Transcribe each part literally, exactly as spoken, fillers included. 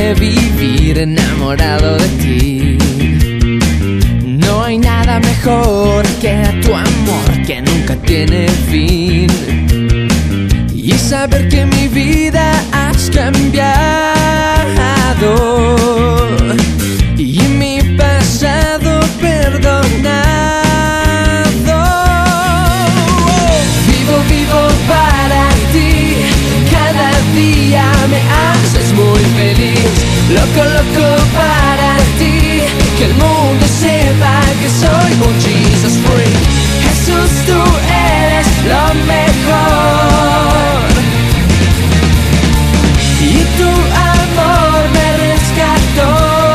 puede vivir enamorado de ti. No hay nada mejor que tu amor que nunca tiene fin. Y saber que mi vida has cambiado y mi pasado perdonado. Vivo, vivo para ti. Cada día me haces muy feliz. Loco, loco para ti. Que el mundo sepa que soy un Jesus freak. Jesús, tú eres lo mejor. Y tu amor me rescató.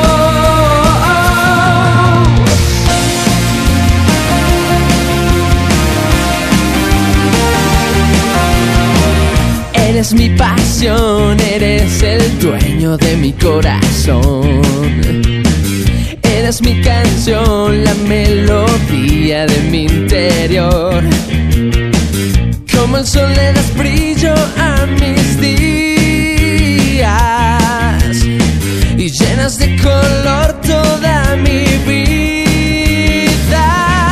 Eres mi pasión, eres el dueño de mi corazón. Eres mi canción, la melodía de mi interior. Como el sol le das brillo a mis días y llenas de color toda mi vida.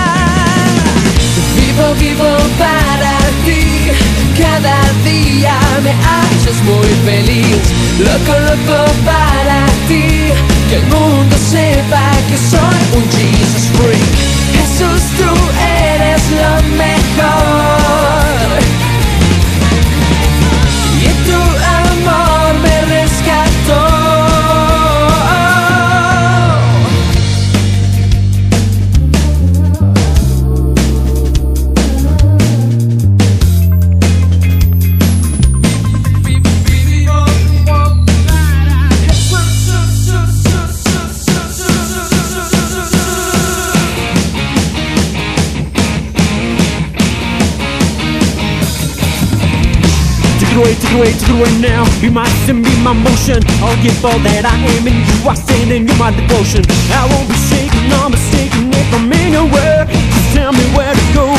Vivo, vivo para ti. Cada día me haces muy feliz. Loco, loco para ti. Que el mundo sepa que soy un Jesus freak. Jesús, tú eres lo mejor. Y tu amor me rescató. Take it away, take it away, take it away now. Be my sin, be my motion. I'll give all that I am and you are saying and you're my devotion. I won't be shaken, no mistaken if I'm in your way. Just tell me where to go.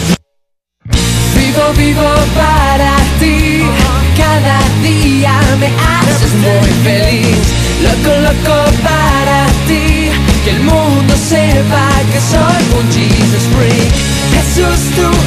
Vivo, vivo para ti. Cada día me haces muy feliz. Loco, loco para ti. Que el mundo sepa que soy un Jesus freak. Jesús, tú